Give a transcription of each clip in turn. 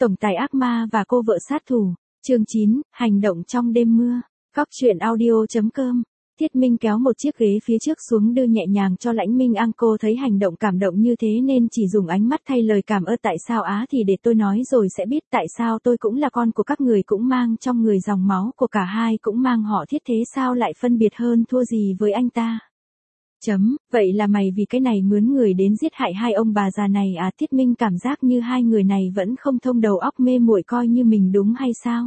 Tổng tài ác ma và cô vợ sát thủ. Chương 9, hành động trong đêm mưa. Góc truyện audio.com. Thiết Minh kéo một chiếc ghế phía trước xuống đưa nhẹ nhàng cho Lãnh Minh An. Cô thấy hành động cảm động như thế nên chỉ dùng ánh mắt thay lời cảm ơn. Tại sao á? Thì để tôi nói rồi sẽ biết. Tại sao tôi cũng là con của các người, cũng mang trong người dòng máu của cả hai, cũng mang họ Thiết, thế sao lại phân biệt hơn thua gì với anh ta? Vậy là mày vì cái này mướn người đến giết hại hai ông bà già này à? Thiết Minh cảm giác như hai người này vẫn không thông đầu óc, mê muội coi như mình đúng hay sao?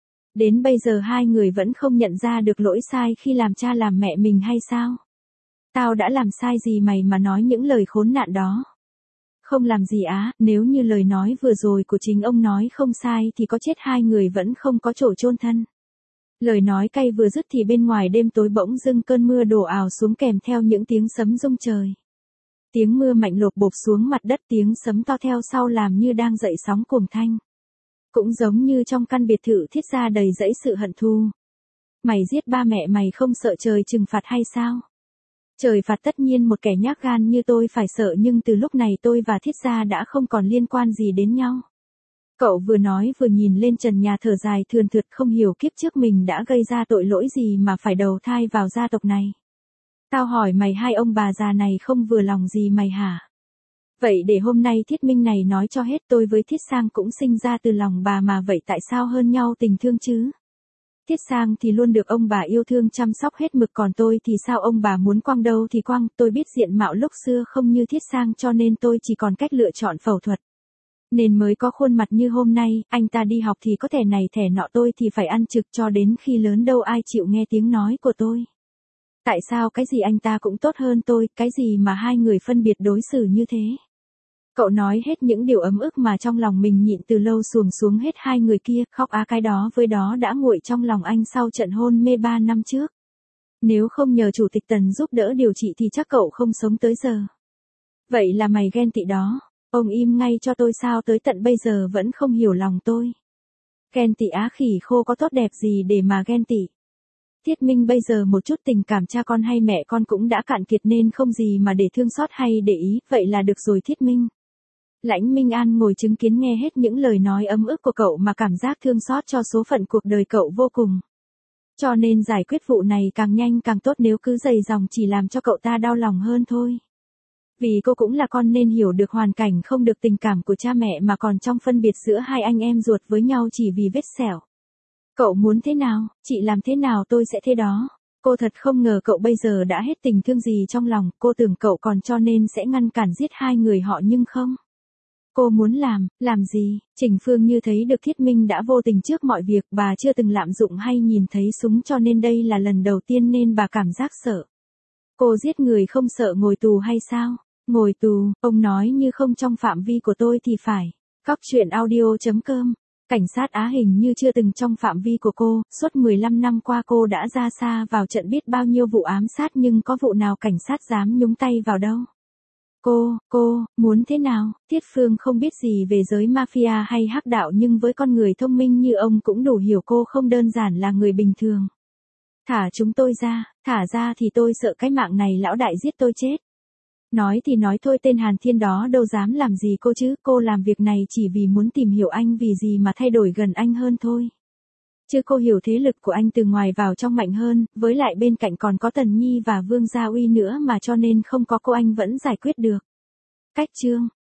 Đến bây giờ hai người vẫn không nhận ra được lỗi sai khi làm cha làm mẹ mình hay sao? Tao đã làm sai gì mày mà nói những lời khốn nạn đó? Không làm gì á, nếu như lời nói vừa rồi của chính ông nói không sai thì có chết hai người vẫn không có chỗ chôn thân. Lời nói cay vừa dứt thì bên ngoài đêm tối bỗng dưng cơn mưa đổ ào xuống kèm theo những tiếng sấm rung trời. Tiếng mưa mạnh lộp bộp xuống mặt đất, tiếng sấm to theo sau làm như đang dậy sóng cuồng thanh. Cũng giống như trong căn biệt thự Thiết gia đầy dẫy sự hận thù. Mày giết ba mẹ mày không sợ trời trừng phạt hay sao? Trời phạt tất nhiên một kẻ nhát gan như tôi phải sợ, nhưng từ lúc này tôi và Thiết gia đã không còn liên quan gì đến nhau. Cậu vừa nói vừa nhìn lên trần nhà thở dài thườn thượt, không hiểu kiếp trước mình đã gây ra tội lỗi gì mà phải đầu thai vào gia tộc này. Tao hỏi mày, hai ông bà già này không vừa lòng gì mày hả? Vậy để hôm nay Thiết Minh này nói cho hết, tôi với Thiết Sang cũng sinh ra từ lòng bà mà, vậy tại sao hơn nhau tình thương chứ? Thiết Sang thì luôn được ông bà yêu thương chăm sóc hết mực, còn tôi thì sao, ông bà muốn quăng đâu thì quăng. Tôi biết diện mạo lúc xưa không như Thiết Sang cho nên tôi chỉ còn cách lựa chọn phẫu thuật. Nên mới có khuôn mặt như hôm nay. Anh ta đi học thì có thẻ này thẻ nọ, tôi thì phải ăn trực cho đến khi lớn, đâu ai chịu nghe tiếng nói của tôi. Tại sao cái gì anh ta cũng tốt hơn tôi, cái gì mà hai người phân biệt đối xử như thế? Cậu nói hết những điều ấm ức mà trong lòng mình nhịn từ lâu xuồng xuống hết. Hai người kia khóc á, cái đó với đó đã nguội trong lòng anh sau trận hôn mê 3 năm trước. Nếu không nhờ Chủ tịch Tần giúp đỡ điều trị thì chắc cậu không sống tới giờ. Vậy là mày ghen tị đó. Ông im ngay cho tôi, sao tới tận bây giờ vẫn không hiểu lòng tôi? Ghen tị á, khỉ khô, có tốt đẹp gì để mà ghen tị? Thiết Minh bây giờ một chút tình cảm cha con hay mẹ con cũng đã cạn kiệt nên không gì mà để thương xót hay để ý, vậy là được rồi Thiết Minh. Lãnh Minh An ngồi chứng kiến nghe hết những lời nói ấm ức của cậu mà cảm giác thương xót cho số phận cuộc đời cậu vô cùng. Cho nên giải quyết vụ này càng nhanh càng tốt, nếu cứ dày dòng chỉ làm cho cậu ta đau lòng hơn thôi. Vì cô cũng là con nên hiểu được hoàn cảnh không được tình cảm của cha mẹ mà còn trong phân biệt giữa hai anh em ruột với nhau chỉ vì vết sẹo. Cậu muốn thế nào, chị làm thế nào tôi sẽ thế đó. Cô thật không ngờ cậu bây giờ đã hết tình thương gì trong lòng, cô tưởng cậu còn cho nên sẽ ngăn cản giết hai người họ nhưng không. Cô muốn làm gì? Trình Phương như thấy được Thiết Minh đã vô tình trước mọi việc, bà chưa từng lạm dụng hay nhìn thấy súng cho nên đây là lần đầu tiên nên bà cảm giác sợ. Cô giết người không sợ ngồi tù hay sao? Ngồi tù, ông nói như không trong phạm vi của tôi thì phải. Góc truyện audio.com. Cảnh sát Á hình như chưa từng trong phạm vi của cô, suốt 15 năm qua cô đã ra xa vào trận biết bao nhiêu vụ ám sát nhưng có vụ nào cảnh sát dám nhúng tay vào đâu. Cô, muốn thế nào? Thiết Phương không biết gì về giới mafia hay hắc đạo nhưng với con người thông minh như ông cũng đủ hiểu cô không đơn giản là người bình thường. Thả chúng tôi ra, thả ra thì tôi sợ cái mạng này lão đại giết tôi chết. Nói thì nói thôi, tên Hàn Thiên đó đâu dám làm gì cô chứ, cô làm việc này chỉ vì muốn tìm hiểu anh, vì gì mà thay đổi gần anh hơn thôi. Chứ cô hiểu thế lực của anh từ ngoài vào trong mạnh hơn, với lại bên cạnh còn có Tần Nhi và Vương Gia Uy nữa mà, cho nên không có cô anh vẫn giải quyết được. Cách chương.